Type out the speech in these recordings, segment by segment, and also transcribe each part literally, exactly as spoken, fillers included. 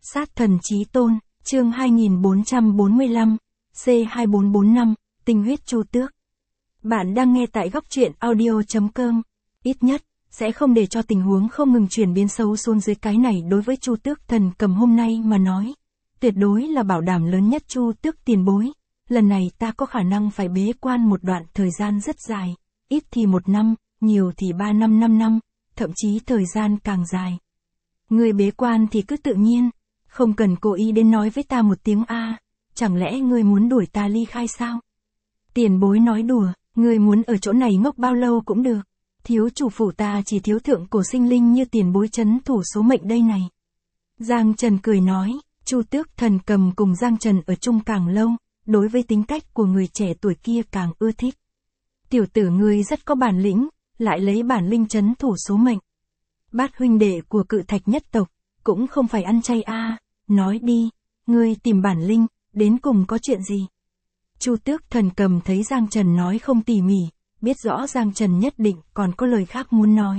Sát thần chí tôn, chương hai nghìn bốn trăm bốn mươi lăm, C hai bốn bốn năm, tinh huyết Chu Tước. Bạn đang nghe tại góc truyện audio chấm com. Ít nhất, sẽ không để cho tình huống không ngừng chuyển biến xấu xuống dưới cái này đối với Chu Tước thần cầm hôm nay mà nói. Tuyệt đối là bảo đảm lớn nhất Chu Tước tiền bối. Lần này ta có khả năng phải bế quan một đoạn thời gian rất dài. Ít thì một năm, nhiều thì ba năm năm năm, thậm chí thời gian càng dài. Người bế quan thì cứ tự nhiên, không cần cố ý đến nói với ta một tiếng A, chẳng lẽ ngươi muốn đuổi ta ly khai sao? Tiền bối nói đùa, ngươi muốn ở chỗ này ngốc bao lâu cũng được. Thiếu chủ phủ ta chỉ thiếu thượng cổ sinh linh như tiền bối trấn thủ số mệnh đây này. Giang Trần cười nói, Chu Tước thần cầm cùng Giang Trần ở chung càng lâu, đối với tính cách của người trẻ tuổi kia càng ưa thích. Tiểu tử ngươi rất có bản lĩnh, lại lấy bản linh trấn thủ số mệnh. Bát huynh đệ của Cự Thạch nhất tộc, cũng không phải ăn chay a, nói đi, ngươi tìm bản linh, đến cùng có chuyện gì? Chu Tước thần cầm thấy Giang Trần nói không tỉ mỉ, biết rõ Giang Trần nhất định còn có lời khác muốn nói.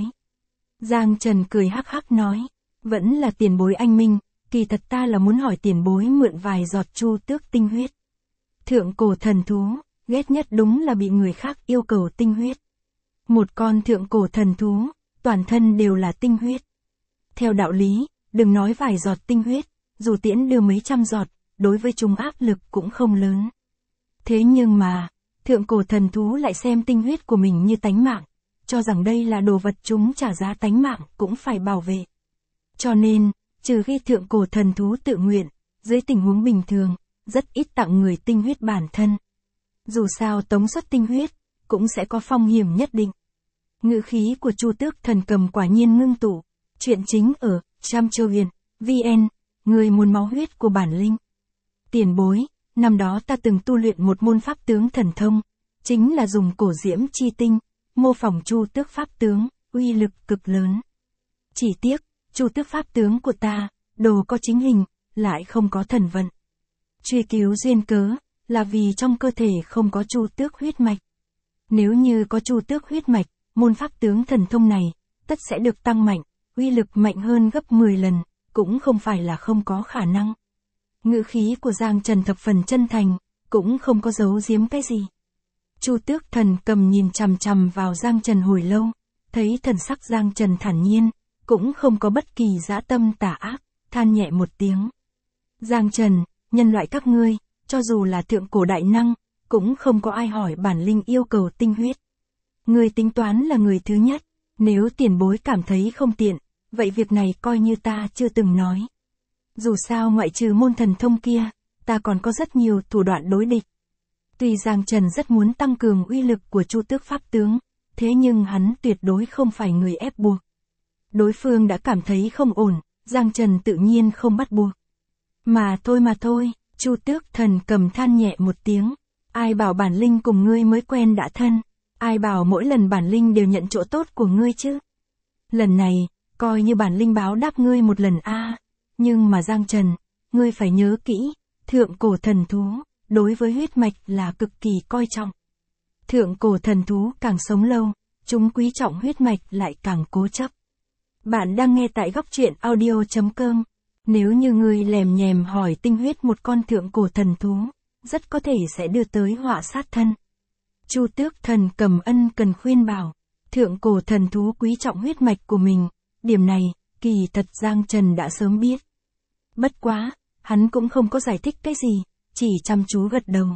Giang Trần cười hắc hắc nói, vẫn là tiền bối anh minh, kỳ thật ta là muốn hỏi tiền bối mượn vài giọt Chu Tước tinh huyết. Thượng cổ thần thú, ghét nhất đúng là bị người khác yêu cầu tinh huyết. Một con thượng cổ thần thú, toàn thân đều là tinh huyết. Theo đạo lý, đừng nói vài giọt tinh huyết, dù tiễn đưa mấy trăm giọt, đối với chúng áp lực cũng không lớn. Thế nhưng mà, thượng cổ thần thú lại xem tinh huyết của mình như tánh mạng, cho rằng đây là đồ vật chúng trả giá tánh mạng cũng phải bảo vệ. Cho nên, trừ khi thượng cổ thần thú tự nguyện, dưới tình huống bình thường, rất ít tặng người tinh huyết bản thân. Dù sao tống xuất tinh huyết, cũng sẽ có phong hiểm nhất định. Ngữ khí của Chu Tước thần cầm quả nhiên ngưng tụ. Chuyện chính ở Trăm Châu Huyền, vê en, người muốn máu huyết của bản linh. Tiền bối, năm đó ta từng tu luyện một môn pháp tướng thần thông, chính là dùng cổ diễm chi tinh, mô phỏng Chu Tước pháp tướng, uy lực cực lớn. Chỉ tiếc, Chu Tước pháp tướng của ta, đồ có chính hình, lại không có thần vận. Truy cứu duyên cớ, là vì trong cơ thể không có Chu Tước huyết mạch. Nếu như có Chu Tước huyết mạch, môn pháp tướng thần thông này, tất sẽ được tăng mạnh, uy lực mạnh hơn gấp mười lần, cũng không phải là không có khả năng. Ngữ khí của Giang Trần thập phần chân thành, cũng không có giấu giếm cái gì. Chu Tước thần cầm nhìn chằm chằm vào Giang Trần hồi lâu, thấy thần sắc Giang Trần thản nhiên, cũng không có bất kỳ dã tâm tà ác, than nhẹ một tiếng. Giang Trần, nhân loại các ngươi, cho dù là thượng cổ đại năng, cũng không có ai hỏi bản linh yêu cầu tinh huyết. Ngươi tính toán là người thứ nhất, nếu tiền bối cảm thấy không tiện, vậy việc này coi như ta chưa từng nói. Dù sao ngoại trừ môn thần thông kia, ta còn có rất nhiều thủ đoạn đối địch. Tuy Giang Trần rất muốn tăng cường uy lực của Chu Tước pháp tướng, thế nhưng hắn tuyệt đối không phải người ép buộc. Đối phương đã cảm thấy không ổn, Giang Trần tự nhiên không bắt buộc. Mà thôi mà thôi, Chu Tước thần cầm than nhẹ một tiếng, ai bảo bản linh cùng ngươi mới quen đã thân, ai bảo mỗi lần bản linh đều nhận chỗ tốt của ngươi chứ. Lần này, coi như bản linh báo đáp ngươi một lần a. Nhưng mà Giang Trần, ngươi phải nhớ kỹ, thượng cổ thần thú, đối với huyết mạch là cực kỳ coi trọng. Thượng cổ thần thú càng sống lâu, chúng quý trọng huyết mạch lại càng cố chấp. Bạn đang nghe tại góc truyện audio chấm com. Nếu như ngươi lèm nhèm hỏi tinh huyết một con thượng cổ thần thú, rất có thể sẽ đưa tới họa sát thân. Chu Tước thần cầm ân cần khuyên bảo, thượng cổ thần thú quý trọng huyết mạch của mình, điểm này, kỳ thật Giang Trần đã sớm biết. Bất quá, hắn cũng không có giải thích cái gì, chỉ chăm chú gật đầu.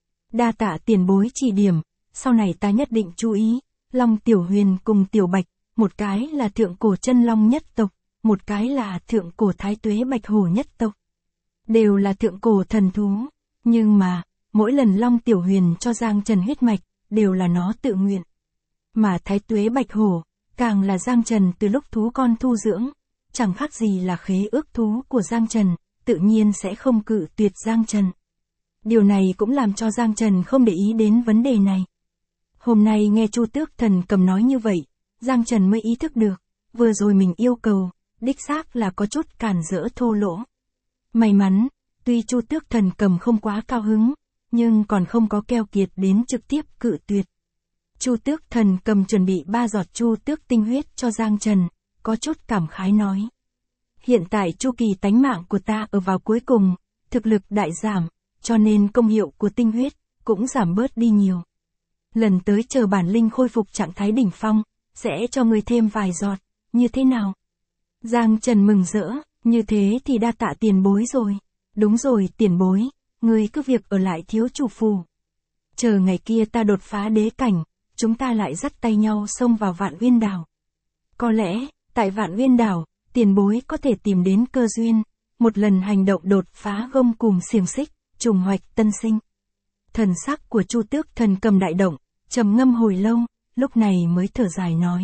Đa tạ tiền bối chỉ điểm, sau này ta nhất định chú ý. Long Tiểu Huyền cùng Tiểu Bạch, một cái là thượng cổ chân long nhất tộc, một cái là thượng cổ thái tuế bạch hổ nhất tộc. Đều là thượng cổ thần thú, nhưng mà, mỗi lần Long Tiểu Huyền cho Giang Trần huyết mạch, đều là nó tự nguyện. Mà thái tuế bạch hổ, càng là Giang Trần từ lúc thú con thu dưỡng, chẳng khác gì là khế ước thú của Giang Trần, tự nhiên sẽ không cự tuyệt Giang Trần. Điều này cũng làm cho Giang Trần không để ý đến vấn đề này. Hôm nay nghe Chu Tước thần cầm nói như vậy, Giang Trần mới ý thức được, vừa rồi mình yêu cầu, đích xác là có chút cản rỡ thô lỗ. May mắn, tuy Chu Tước thần cầm không quá cao hứng, nhưng còn không có keo kiệt đến trực tiếp cự tuyệt. Chu Tước thần cầm chuẩn bị ba giọt Chu Tước tinh huyết cho Giang Trần, có chút cảm khái nói. hiện tại chu kỳ tánh mạng của ta ở vào cuối cùng, thực lực đại giảm, cho nên công hiệu của tinh huyết cũng giảm bớt đi nhiều. Lần tới chờ bản linh khôi phục trạng thái đỉnh phong, sẽ cho ngươi thêm vài giọt, như thế nào? Giang Trần mừng rỡ, như thế thì đa tạ tiền bối rồi. Đúng rồi tiền bối, ngươi cứ việc ở lại thiếu chủ phủ. Chờ ngày kia ta đột phá đế cảnh, chúng ta lại dắt tay nhau xông vào Vạn Uyên Đảo. Có lẽ, tại Vạn Uyên Đảo, tiền bối có thể tìm đến cơ duyên, một lần hành động đột phá gông cùm xiềng xích, trùng hoạch tân sinh. Thần sắc của Chu Tước Thần cầm đại động, trầm ngâm hồi lâu, lúc này mới thở dài nói.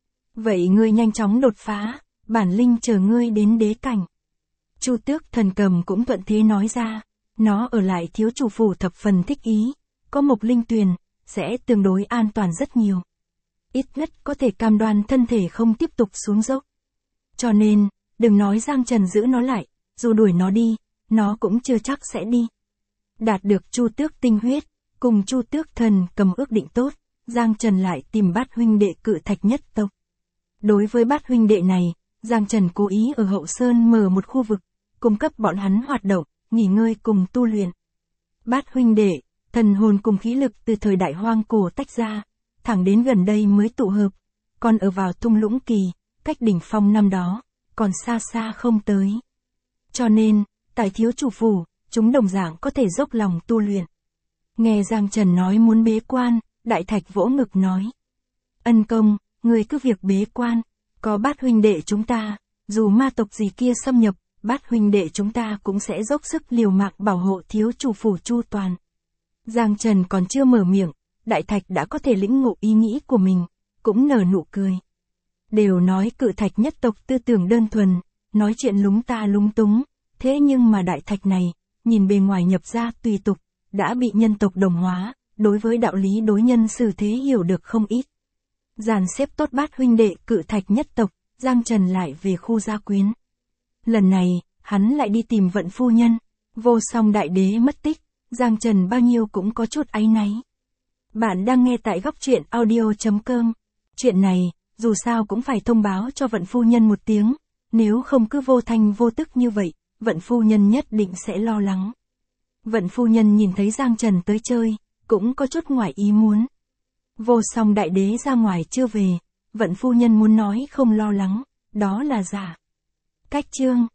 Vậy ngươi nhanh chóng đột phá, bản linh chờ ngươi đến đế cảnh. Chu Tước Thần cầm cũng thuận thế nói ra, nó ở lại thiếu chủ phủ thập phần thích ý, có Mộc Linh Tuyền, sẽ tương đối an toàn rất nhiều. Ít nhất có thể cam đoan thân thể không tiếp tục xuống dốc. Cho nên, đừng nói Giang Trần giữ nó lại, dù đuổi nó đi, nó cũng chưa chắc sẽ đi. Đạt được Chu Tước tinh huyết, cùng Chu Tước Thần cầm ước định tốt, Giang Trần lại tìm Bát huynh đệ Cự Thạch nhất tộc. Đối với Bát huynh đệ này, Giang Trần cố ý ở Hậu Sơn mở một khu vực, cung cấp bọn hắn hoạt động, nghỉ ngơi cùng tu luyện. Bát huynh đệ, thần hồn cùng khí lực từ thời đại hoang cổ tách ra, thẳng đến gần đây mới tụ hợp, còn ở vào thung lũng kỳ, cách đỉnh phong năm đó, còn xa xa không tới. Cho nên, tại thiếu chủ phủ, chúng đồng dạng có thể dốc lòng tu luyện. Nghe Giang Trần nói muốn bế quan, Đại Thạch vỗ ngực nói. Ân công, người cứ việc bế quan, có Bát huynh đệ chúng ta, dù ma tộc gì kia xâm nhập, Bát huynh đệ chúng ta cũng sẽ dốc sức liều mạng bảo hộ thiếu chủ phủ chu toàn. Giang Trần còn chưa mở miệng, Đại Thạch đã có thể lĩnh ngộ ý nghĩ của mình, cũng nở nụ cười. Đều nói Cự Thạch nhất tộc tư tưởng đơn thuần, nói chuyện lúng ta lúng túng, thế nhưng mà Đại Thạch này, nhìn bề ngoài nhập ra tùy tục, đã bị nhân tộc đồng hóa, đối với đạo lý đối nhân xử thế hiểu được không ít. Dàn xếp tốt Bát huynh đệ Cự Thạch nhất tộc, Giang Trần lại về khu gia quyến. Lần này, hắn lại đi tìm Vận phu nhân, Vô Song đại đế mất tích, Giang Trần bao nhiêu cũng có chút áy náy. Bạn đang nghe tại góc truyện audio chấm com. Chuyện này, dù sao cũng phải thông báo cho Vận phu nhân một tiếng, nếu không cứ vô thanh vô tức như vậy, Vận phu nhân nhất định sẽ lo lắng. Vận phu nhân nhìn thấy Giang Trần tới chơi, cũng có chút ngoài ý muốn. Vô Song đại đế ra ngoài chưa về, Vận phu nhân muốn nói không lo lắng, đó là giả. Cách chương